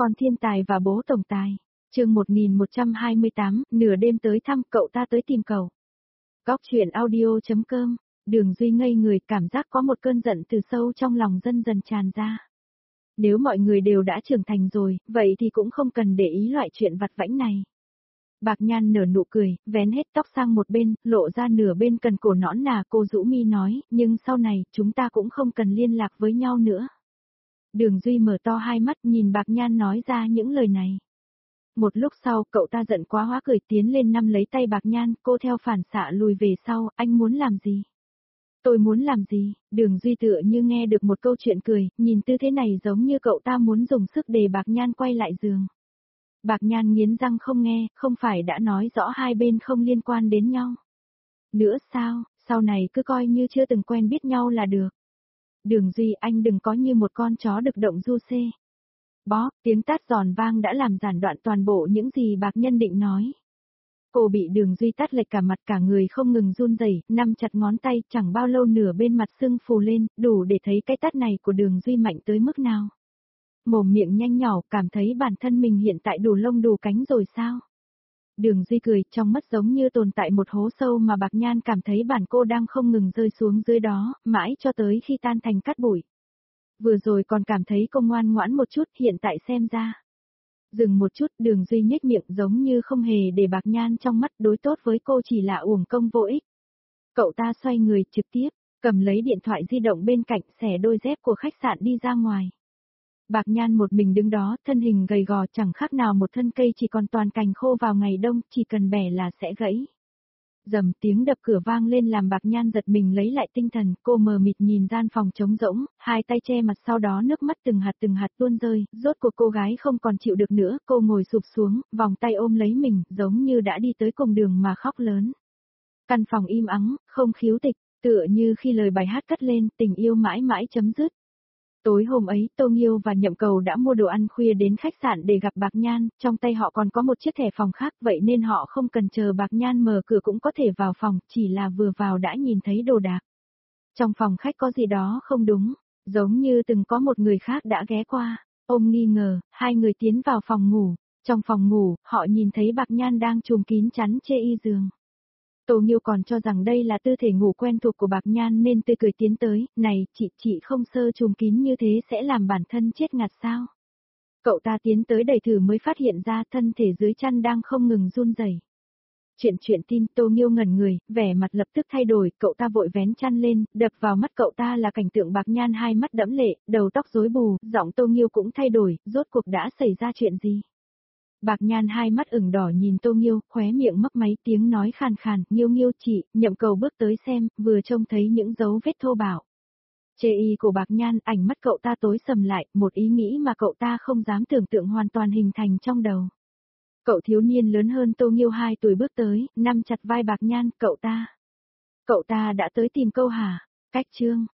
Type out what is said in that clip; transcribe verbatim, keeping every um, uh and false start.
Con thiên tài và bố tổng tài. Chương một nghìn một trăm hai mươi tám, nửa đêm tới thăm, cậu ta tới tìm cậu. Góc truyện audio.com. Đường Duy ngây người, cảm giác có một cơn giận từ sâu trong lòng dần dần tràn ra. Nếu mọi người đều đã trưởng thành rồi, vậy thì cũng không cần để ý loại chuyện vặt vãnh này. Bạc Nhan nở nụ cười, vén hết tóc sang một bên, lộ ra nửa bên cần cổ nõn nà. Cô rũ mi nói, nhưng sau này, chúng ta cũng không cần liên lạc với nhau nữa. Đường Duy mở to hai mắt nhìn Bạc Nhan nói ra những lời này. Một lúc sau, cậu ta giận quá hóa cười tiến lên nắm lấy tay Bạc Nhan, cô theo phản xạ lùi về sau, anh muốn làm gì? Tôi muốn làm gì? Đường Duy tựa như nghe được một câu chuyện cười, nhìn tư thế này giống như cậu ta muốn dùng sức để Bạc Nhan quay lại giường. Bạc Nhan nghiến răng không nghe, không phải đã nói rõ hai bên không liên quan đến nhau. Nữa sao, sau này cứ coi như chưa từng quen biết nhau là được. Đường Duy, anh đừng có như một con chó đực động du xê. Bó, tiếng tát giòn vang đã làm gián đoạn toàn bộ những gì Bạc Nhân định nói. Cô bị Đường Duy tát lệch cả mặt, cả người không ngừng run rẩy, nắm chặt ngón tay, chẳng bao lâu nửa bên mặt sưng phù lên, đủ để thấy cái tát này của Đường Duy mạnh tới mức nào. Mồm miệng nhanh nhỏ, cảm thấy bản thân mình hiện tại đủ lông đủ cánh rồi sao? Đường Duy cười, trong mắt giống như tồn tại một hố sâu mà Bạc Nhan cảm thấy bản cô đang không ngừng rơi xuống dưới đó, mãi cho tới khi tan thành cát bụi. Vừa rồi còn cảm thấy cô ngoan ngoãn một chút, hiện tại xem ra. Dừng một chút, Đường Duy nhếch miệng giống như không hề để Bạc Nhan trong mắt, đối tốt với cô chỉ là uổng công vô ích. Cậu ta xoay người trực tiếp, cầm lấy điện thoại di động bên cạnh, xẻ đôi dép của khách sạn đi ra ngoài. Bạc Nhan một mình đứng đó, thân hình gầy gò chẳng khác nào một thân cây chỉ còn toàn cành khô vào ngày đông, chỉ cần bẻ là sẽ gãy. Dầm, tiếng đập cửa vang lên làm Bạc Nhan giật mình lấy lại tinh thần, cô mờ mịt nhìn gian phòng trống rỗng, hai tay che mặt, sau đó nước mắt từng hạt từng hạt tuôn rơi, rốt cuộc cô gái không còn chịu được nữa, cô ngồi sụp xuống, vòng tay ôm lấy mình, giống như đã đi tới cùng đường mà khóc lớn. Căn phòng im ắng, không khiếu tịch, tựa như khi lời bài hát cất lên, tình yêu mãi mãi chấm dứt. Tối hôm ấy, Tô Nghiêu và Nhậm Cầu đã mua đồ ăn khuya đến khách sạn để gặp Bạc Nhan, trong tay họ còn có một chiếc thẻ phòng khác, vậy nên họ không cần chờ Bạc Nhan mở cửa cũng có thể vào phòng, chỉ là vừa vào đã nhìn thấy đồ đạc. Trong phòng khách có gì đó không đúng, giống như từng có một người khác đã ghé qua. Ôm nghi ngờ, hai người tiến vào phòng ngủ. Trong phòng ngủ, họ nhìn thấy Bạc Nhan đang trùm kín chắn chê y giường. Tô Nghiêu còn cho rằng đây là tư thể ngủ quen thuộc của Bạc Nhan nên tươi cười tiến tới, này, chị, chị không sơ trùm kín như thế sẽ làm bản thân chết ngạt sao? Cậu ta tiến tới đẩy thử mới phát hiện ra thân thể dưới chăn đang không ngừng run rẩy. Chuyện chuyện tin, Tô Nghiêu ngẩn người, vẻ mặt lập tức thay đổi, cậu ta vội vén chăn lên, đập vào mắt cậu ta là cảnh tượng Bạc Nhan hai mắt đẫm lệ, đầu tóc rối bù, giọng Tô Nghiêu cũng thay đổi, rốt cuộc đã xảy ra chuyện gì? Bạc Nhan hai mắt ửng đỏ nhìn Tô Nghiêu, khóe miệng mấp máy, tiếng nói khàn khàn, Nghiêu Nghiêu chị, Nhậm Cầu bước tới xem, vừa trông thấy những dấu vết thô bạo. Chê y của Bạc Nhan, ảnh mắt cậu ta tối sầm lại, một ý nghĩ mà cậu ta không dám tưởng tượng hoàn toàn hình thành trong đầu. Cậu thiếu niên lớn hơn Tô Nghiêu hai tuổi bước tới, nắm chặt vai Bạc Nhan, cậu ta. Cậu ta đã tới tìm câu hả? Cách chương.